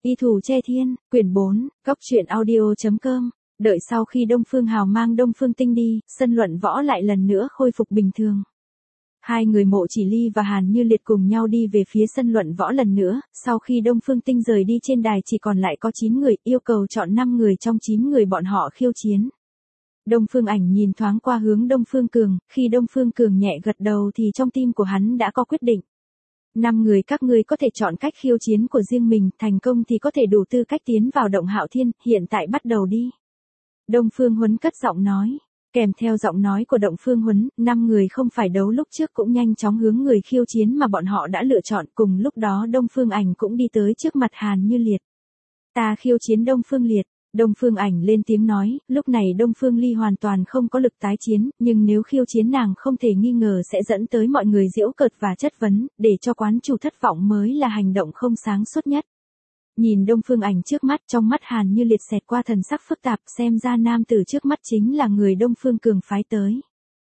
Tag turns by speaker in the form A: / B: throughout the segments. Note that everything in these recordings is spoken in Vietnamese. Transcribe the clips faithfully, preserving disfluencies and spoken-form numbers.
A: Y Thủ Che Thiên, quyển bốn, góc truyện audio.com. Đợi sau khi Đông Phương Hào mang Đông Phương Tinh đi, sân luận võ lại lần nữa khôi phục bình thường. Hai người Mộ Chỉ Ly và Hàn Như Liệt cùng nhau đi về phía sân luận võ lần nữa, sau khi Đông Phương Tinh rời đi trên đài chỉ còn lại có chín người, yêu cầu chọn năm người trong chín người bọn họ khiêu chiến. Đông Phương Ảnh nhìn thoáng qua hướng Đông Phương Cường, khi Đông Phương Cường nhẹ gật đầu thì trong tim của hắn đã có quyết định. Năm người các ngươi có thể chọn cách khiêu chiến của riêng mình, thành công thì có thể đủ tư cách tiến vào Động Hạo Thiên, hiện tại bắt đầu đi. Đông Phương Huấn cất giọng nói, kèm theo giọng nói của Đông Phương Huấn, năm người không phải đấu lúc trước cũng nhanh chóng hướng người khiêu chiến mà bọn họ đã lựa chọn, cùng lúc đó Đông Phương Ảnh cũng đi tới trước mặt Hàn Như Liệt. Ta khiêu chiến Đông Phương Liệt. Đông Phương Ảnh lên tiếng nói, lúc này Đông Phương Ly hoàn toàn không có lực tái chiến, nhưng nếu khiêu chiến nàng không thể nghi ngờ sẽ dẫn tới mọi người giễu cợt và chất vấn, để cho quán chủ thất vọng mới là hành động không sáng suốt nhất. Nhìn Đông Phương Ảnh trước mắt, trong mắt Hàn Như Liệt xẹt qua thần sắc phức tạp, xem ra nam tử trước mắt chính là người Đông Phương Cường phái tới.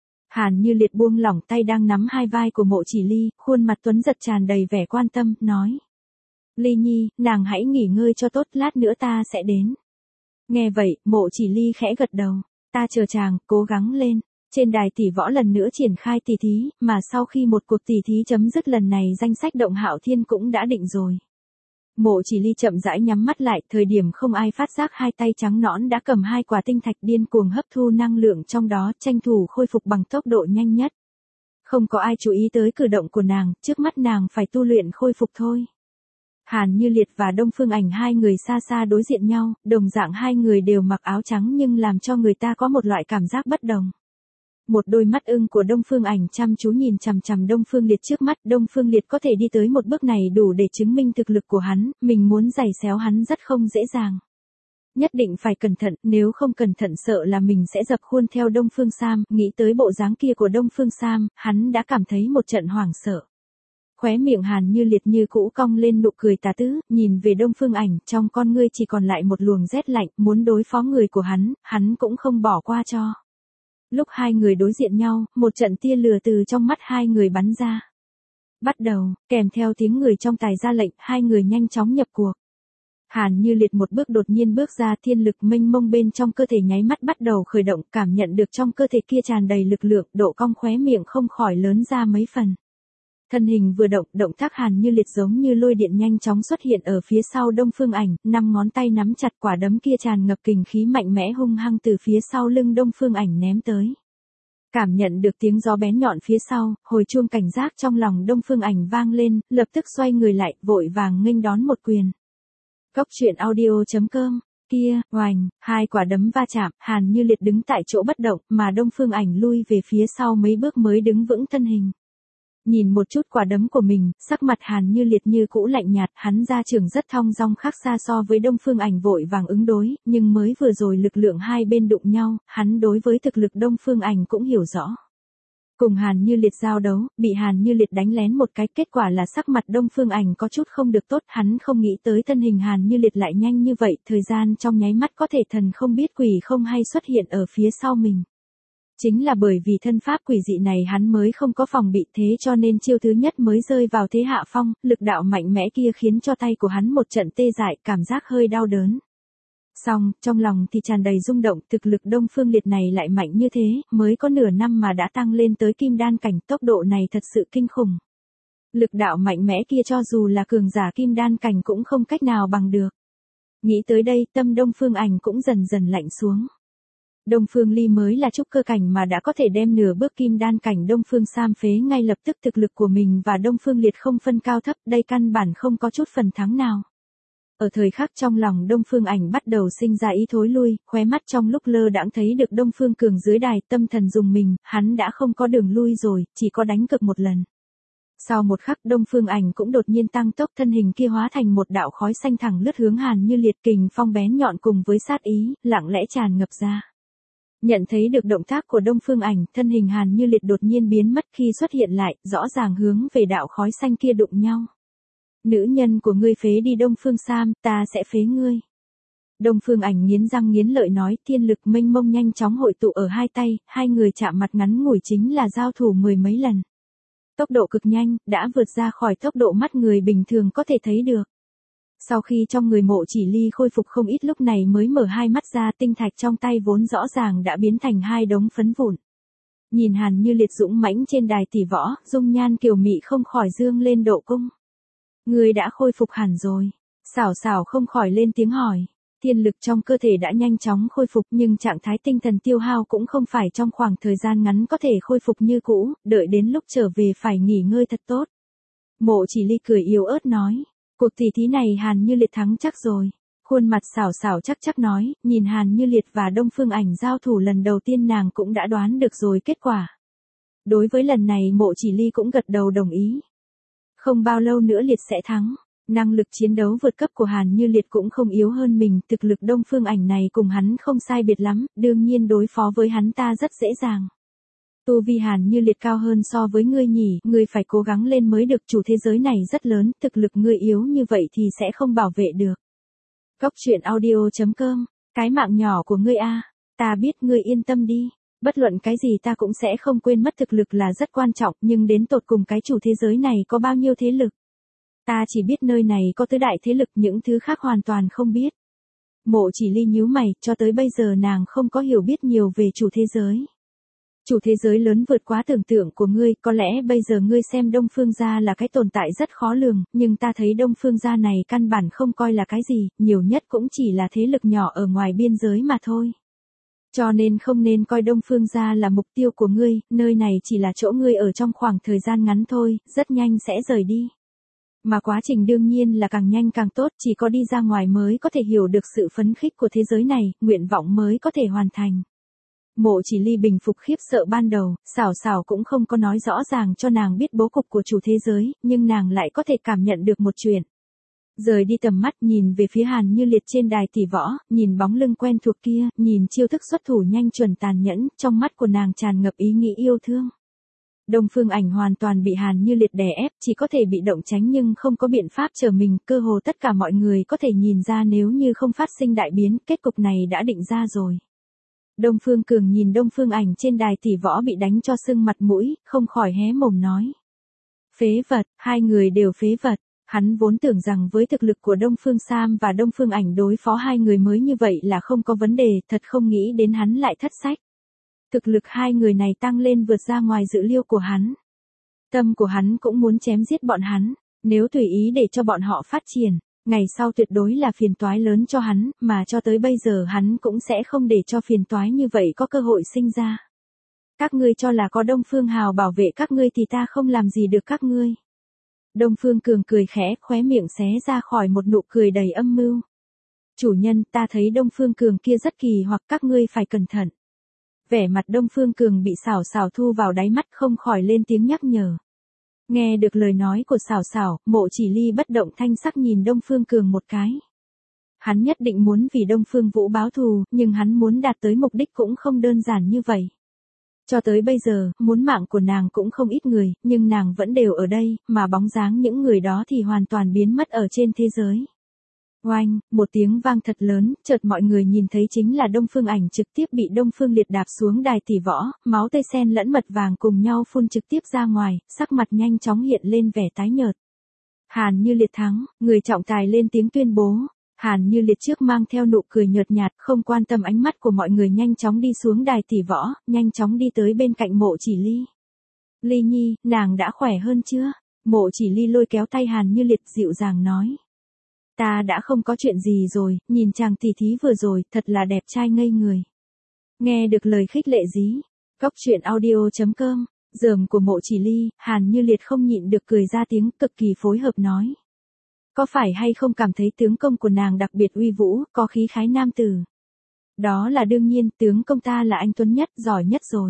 A: Hàn Như Liệt buông lỏng tay đang nắm hai vai của Mộ Chỉ Ly, khuôn mặt tuấn giật tràn đầy vẻ quan tâm, nói. Ly Nhi, nàng hãy nghỉ ngơi cho tốt, lát nữa ta sẽ đến. Nghe vậy, Mộ Chỉ Ly khẽ gật đầu, ta chờ chàng, cố gắng lên. Trên đài tỷ võ lần nữa triển khai tỷ thí, mà sau khi một cuộc tỷ thí chấm dứt lần này danh sách Động Hạo Thiên cũng đã định rồi. Mộ Chỉ Ly chậm rãi nhắm mắt lại, thời điểm không ai phát giác hai tay trắng nõn đã cầm hai quả tinh thạch điên cuồng hấp thu năng lượng trong đó, tranh thủ khôi phục bằng tốc độ nhanh nhất. Không có ai chú ý tới cử động của nàng, trước mắt nàng phải tu luyện khôi phục thôi. Hàn Như Liệt và Đông Phương Ảnh hai người xa xa đối diện nhau, đồng dạng hai người đều mặc áo trắng nhưng làm cho người ta có một loại cảm giác bất đồng. Một đôi mắt ưng của Đông Phương Ảnh chăm chú nhìn chằm chằm Đông Phương Liệt trước mắt, Đông Phương Liệt có thể đi tới một bước này đủ để chứng minh thực lực của hắn, mình muốn giày xéo hắn rất không dễ dàng. Nhất định phải cẩn thận, nếu không cẩn thận sợ là mình sẽ dập khuôn theo Đông Phương Sam, nghĩ tới bộ dáng kia của Đông Phương Sam, hắn đã cảm thấy một trận hoảng sợ. Khóe miệng Hàn Như Liệt như cũ cong lên nụ cười tà tứ, nhìn về Đông Phương Ảnh, trong con ngươi chỉ còn lại một luồng rét lạnh, muốn đối phó người của hắn, hắn cũng không bỏ qua cho. Lúc hai người đối diện nhau, một trận tia lửa từ trong mắt hai người bắn ra. Bắt đầu, kèm theo tiếng người trong tài ra lệnh, hai người nhanh chóng nhập cuộc. Hàn Như Liệt một bước đột nhiên bước ra, thiên lực mênh mông bên trong cơ thể nháy mắt bắt đầu khởi động, cảm nhận được trong cơ thể kia tràn đầy lực lượng, độ cong khóe miệng không khỏi lớn ra mấy phần. Thân hình vừa động, động tác Hàn Như Liệt giống như lôi điện nhanh chóng xuất hiện ở phía sau Đông Phương Ảnh, năm ngón tay nắm chặt quả đấm kia tràn ngập kình khí mạnh mẽ hung hăng từ phía sau lưng Đông Phương Ảnh ném tới. Cảm nhận được tiếng gió bén nhọn phía sau, hồi chuông cảnh giác trong lòng Đông Phương Ảnh vang lên, lập tức xoay người lại, vội vàng nghênh đón một quyền. Góc truyện audio.com. Kia, oành, hai quả đấm va chạm, Hàn Như Liệt đứng tại chỗ bất động, mà Đông Phương Ảnh lui về phía sau mấy bước mới đứng vững thân hình. Nhìn một chút quả đấm của mình, sắc mặt Hàn Như Liệt như cũ lạnh nhạt, hắn ra trường rất thong dong khác xa so với Đông Phương Ảnh vội vàng ứng đối, nhưng mới vừa rồi lực lượng hai bên đụng nhau, hắn đối với thực lực Đông Phương Ảnh cũng hiểu rõ. Cùng Hàn Như Liệt giao đấu, bị Hàn Như Liệt đánh lén một cái, kết quả là sắc mặt Đông Phương Ảnh có chút không được tốt, hắn không nghĩ tới thân hình Hàn Như Liệt lại nhanh như vậy, thời gian trong nháy mắt có thể thần không biết quỷ không hay xuất hiện ở phía sau mình. Chính là bởi vì thân pháp quỷ dị này hắn mới không có phòng bị, thế cho nên chiêu thứ nhất mới rơi vào thế hạ phong, lực đạo mạnh mẽ kia khiến cho tay của hắn một trận tê dại, cảm giác hơi đau đớn. Song, trong lòng thì tràn đầy rung động, thực lực Đông Phương Liệt này lại mạnh như thế, mới có nửa năm mà đã tăng lên tới kim đan cảnh, tốc độ này thật sự kinh khủng. Lực đạo mạnh mẽ kia cho dù là cường giả kim đan cảnh cũng không cách nào bằng được. Nghĩ tới đây, tâm Đông Phương Ảnh cũng dần dần lạnh xuống. Đông Phương Ly mới là trúc cơ cảnh mà đã có thể đem nửa bước kim đan cảnh Đông Phương Sam phế ngay lập tức, thực lực của mình và Đông Phương Liệt không phân cao thấp, đây căn bản không có chút phần thắng nào. Ở thời khắc trong lòng Đông Phương Ảnh bắt đầu sinh ra ý thối lui, khóe mắt trong lúc lơ đãng thấy được Đông Phương Cường dưới đài, tâm thần dùng mình, hắn đã không có đường lui rồi, chỉ có đánh cược một lần. Sau một khắc Đông Phương Ảnh cũng đột nhiên tăng tốc, thân hình kia hóa thành một đạo khói xanh thẳng lướt hướng Hàn Như Liệt, kình phong bén nhọn cùng với sát ý, lặng lẽ tràn ngập ra. Nhận thấy được động tác của Đông Phương Ảnh, thân hình Hàn Như Liệt đột nhiên biến mất, khi xuất hiện lại, rõ ràng hướng về đạo khói xanh kia đụng nhau. Nữ nhân của ngươi phế đi Đông Phương Sam, ta sẽ phế ngươi. Đông Phương Ảnh nghiến răng nghiến lợi nói, thiên lực mênh mông nhanh chóng hội tụ ở hai tay, hai người chạm mặt ngắn ngủi chính là giao thủ mười mấy lần. Tốc độ cực nhanh, đã vượt ra khỏi tốc độ mắt người bình thường có thể thấy được. Sau khi trong người Mộ Chỉ Ly khôi phục không ít lúc này mới mở hai mắt ra, tinh thạch trong tay vốn rõ ràng đã biến thành hai đống phấn vụn. Nhìn Hàn Như Liệt dũng mãnh trên đài tỷ võ, dung nhan kiều mị không khỏi dương lên độ cung. Ngươi đã khôi phục hẳn rồi. Xảo Xảo không khỏi lên tiếng hỏi. Thiên lực trong cơ thể đã nhanh chóng khôi phục nhưng trạng thái tinh thần tiêu hao cũng không phải trong khoảng thời gian ngắn có thể khôi phục như cũ, đợi đến lúc trở về phải nghỉ ngơi thật tốt. Mộ Chỉ Ly cười yếu ớt nói. Cuộc tỷ thí này Hàn Như Liệt thắng chắc rồi. Khuôn mặt Xảo Xảo chắc chắc nói, nhìn Hàn Như Liệt và Đông Phương Ảnh giao thủ lần đầu tiên nàng cũng đã đoán được rồi kết quả. Đối với lần này Mộ Chỉ Ly cũng gật đầu đồng ý. Không bao lâu nữa Liệt sẽ thắng. Năng lực chiến đấu vượt cấp của Hàn Như Liệt cũng không yếu hơn mình, thực lực Đông Phương Ảnh này cùng hắn không sai biệt lắm, đương nhiên đối phó với hắn ta rất dễ dàng. Tu vi Hàn Như Liệt cao hơn so với ngươi nhỉ, ngươi phải cố gắng lên mới được, chủ thế giới này rất lớn, thực lực ngươi yếu như vậy thì sẽ không bảo vệ được. Góc truyện audio chấm com, cái mạng nhỏ của ngươi a, ta biết ngươi yên tâm đi, bất luận cái gì ta cũng sẽ không quên mất, thực lực là rất quan trọng, nhưng đến tột cùng cái chủ thế giới này có bao nhiêu thế lực. Ta chỉ biết nơi này có tứ đại thế lực, những thứ khác hoàn toàn không biết. Mộ Chỉ Ly nhíu mày, cho tới bây giờ nàng không có hiểu biết nhiều về chủ thế giới. Chủ thế giới lớn vượt quá tưởng tượng của ngươi, có lẽ bây giờ ngươi xem Đông Phương gia là cái tồn tại rất khó lường, nhưng ta thấy Đông Phương gia này căn bản không coi là cái gì, nhiều nhất cũng chỉ là thế lực nhỏ ở ngoài biên giới mà thôi. Cho nên không nên coi Đông Phương gia là mục tiêu của ngươi, nơi này chỉ là chỗ ngươi ở trong khoảng thời gian ngắn thôi, rất nhanh sẽ rời đi. Mà quá trình đương nhiên là càng nhanh càng tốt, chỉ có đi ra ngoài mới có thể hiểu được sự phấn khích của thế giới này, nguyện vọng mới có thể hoàn thành. Mộ Chỉ Ly bình phục khiếp sợ ban đầu, Xảo Xảo cũng không có nói rõ ràng cho nàng biết bố cục của chủ thế giới, nhưng nàng lại có thể cảm nhận được một chuyện. Rời đi tầm mắt nhìn về phía Hàn Như Liệt trên đài tỷ võ, nhìn bóng lưng quen thuộc kia, nhìn chiêu thức xuất thủ nhanh chuẩn tàn nhẫn, trong mắt của nàng tràn ngập ý nghĩ yêu thương. Đông Phương Ảnh hoàn toàn bị Hàn Như Liệt đè ép, chỉ có thể bị động tránh nhưng không có biện pháp trở mình, cơ hồ tất cả mọi người có thể nhìn ra nếu như không phát sinh đại biến, kết cục này đã định ra rồi. Đông Phương Cường nhìn Đông Phương Ảnh trên đài tỷ võ bị đánh cho sưng mặt mũi, không khỏi hé mồm nói. Phế vật, hai người đều phế vật. Hắn vốn tưởng rằng với thực lực của Đông Phương Sam và Đông Phương Ảnh đối phó hai người mới như vậy là không có vấn đề, thật không nghĩ đến hắn lại thất sách. Thực lực hai người này tăng lên vượt ra ngoài dự liệu của hắn. Tâm của hắn cũng muốn chém giết bọn hắn, nếu tùy ý để cho bọn họ phát triển, ngày sau tuyệt đối là phiền toái lớn cho hắn, mà cho tới bây giờ hắn cũng sẽ không để cho phiền toái như vậy có cơ hội sinh ra. Các ngươi cho là có Đông Phương Hào bảo vệ các ngươi thì ta không làm gì được các ngươi. Đông Phương Cường cười khẽ, khóe miệng xé ra khỏi một nụ cười đầy âm mưu. Chủ nhân, ta thấy Đông Phương Cường kia rất kỳ hoặc các ngươi phải cẩn thận. Vẻ mặt Đông Phương Cường bị Xảo Xảo thu vào đáy mắt, không khỏi lên tiếng nhắc nhở. Nghe được lời nói của Xảo Xảo, Mộ Chỉ Ly bất động thanh sắc nhìn Đông Phương Cường một cái. Hắn nhất định muốn vì Đông Phương Vũ báo thù, nhưng hắn muốn đạt tới mục đích cũng không đơn giản như vậy. Cho tới bây giờ, muốn mạng của nàng cũng không ít người, nhưng nàng vẫn đều ở đây, mà bóng dáng những người đó thì hoàn toàn biến mất ở trên thế giới. Oanh, một tiếng vang thật lớn, chợt mọi người nhìn thấy chính là Đông Phương Ảnh trực tiếp bị Đông Phương Liệt đạp xuống đài tỷ võ, máu tươi sen lẫn mật vàng cùng nhau phun trực tiếp ra ngoài, sắc mặt nhanh chóng hiện lên vẻ tái nhợt. Hàn Như Liệt thắng, người trọng tài lên tiếng tuyên bố. Hàn Như Liệt trước mang theo nụ cười nhợt nhạt, không quan tâm ánh mắt của mọi người, nhanh chóng đi xuống đài tỷ võ, nhanh chóng đi tới bên cạnh Mộ Chỉ Ly. Ly Nhi, nàng đã khỏe hơn chưa? Mộ Chỉ Ly lôi kéo tay Hàn Như Liệt dịu dàng nói. Ta đã không có chuyện gì rồi, nhìn chàng tỷ thí vừa rồi, thật là đẹp trai ngây người. Nghe được lời khích lệ dí. Góc truyện audio chấm com, dởm của Mộ Chỉ Ly, Hàn Như Liệt không nhịn được cười ra tiếng, cực kỳ phối hợp nói. Có phải hay không cảm thấy tướng công của nàng đặc biệt uy vũ, có khí khái nam tử? Đó là đương nhiên, tướng công ta là anh tuấn nhất, giỏi nhất rồi.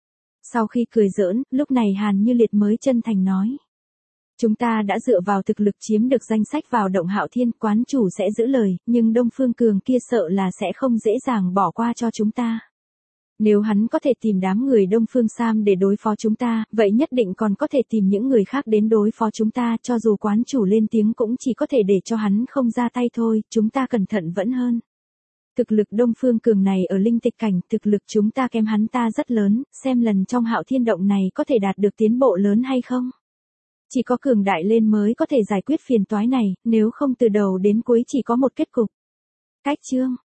A: Sau khi cười giỡn, lúc này Hàn Như Liệt mới chân thành nói. Chúng ta đã dựa vào thực lực chiếm được danh sách vào Động Hạo Thiên, quán chủ sẽ giữ lời, nhưng Đông Phương Cường kia sợ là sẽ không dễ dàng bỏ qua cho chúng ta. Nếu hắn có thể tìm đám người Đông Phương Sam để đối phó chúng ta, vậy nhất định còn có thể tìm những người khác đến đối phó chúng ta, cho dù quán chủ lên tiếng cũng chỉ có thể để cho hắn không ra tay thôi, chúng ta cẩn thận vẫn hơn. Thực lực Đông Phương Cường này ở linh tịch cảnh, thực lực chúng ta kém hắn ta rất lớn, xem lần trong Hạo Thiên động này có thể đạt được tiến bộ lớn hay không. Chỉ có cường đại lên mới có thể giải quyết phiền toái này, nếu không từ đầu đến cuối chỉ có một kết cục. Cách chương